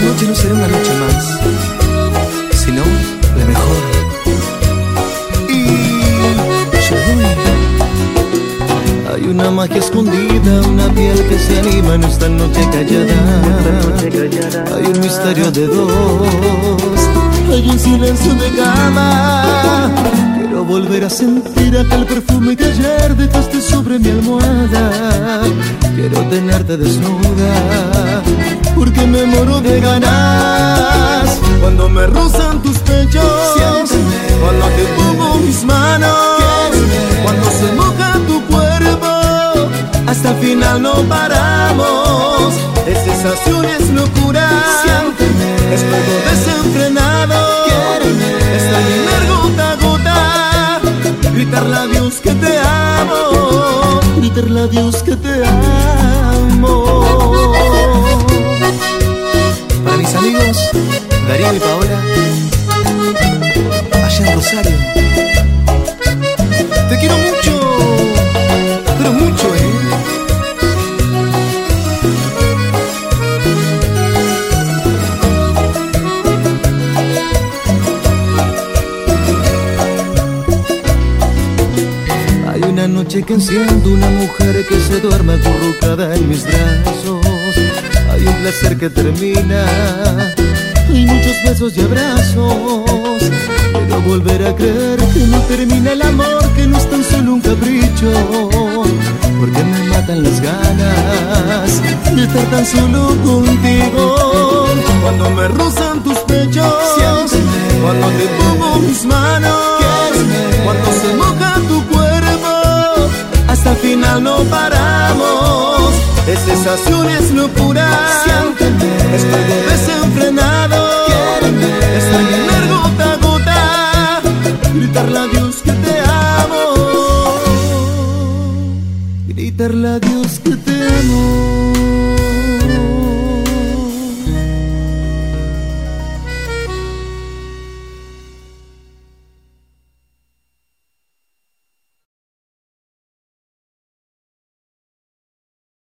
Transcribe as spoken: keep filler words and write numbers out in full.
noche no será una noche más, sino la mejor. Y yo voy. Hay una magia escondida, una piel que se anima en esta noche callada. Hay un misterio de dos, hay un silencio de cama. Quiero volver a sentir aquel perfume que ayer dejaste sobre mi almohada. Quiero tenerte desnuda, porque me muero de ganas. Cuando me rozan tus pechos, siénteme. Cuando te pongo mis manos, quiéreme. Cuando se moja tu cuerpo, hasta el final no paramos. Es sensación, es locura, siénteme. Es todo desenfrenado, quiéreme. Es lamer gota a gota, gritarle a Dios que te amo, gritarle a Dios que te amo. Para mis amigos Darío y Paola, allá en Rosario, te quiero mucho, pero mucho, eh. Hay una noche que enciendo una mujer que se duerme acurrucada en mis brazos. Hay un placer que termina, hay muchos besos y abrazos. Quiero volver a creer que no termina el amor, que no es tan solo un capricho, porque me matan las ganas de estar tan solo contigo. Cuando me rozan tus pechos, siénteme. Cuando te pongo mis manos, quiéreme. Cuando se moja tu cuerpo, hasta el final no paramos. Es sensación, es locura, siénteme. Es todo desenfrenado, quiéreme. Es lamer gota a gota, gritarle a Dios que te amo, gritarle a Dios que te amo.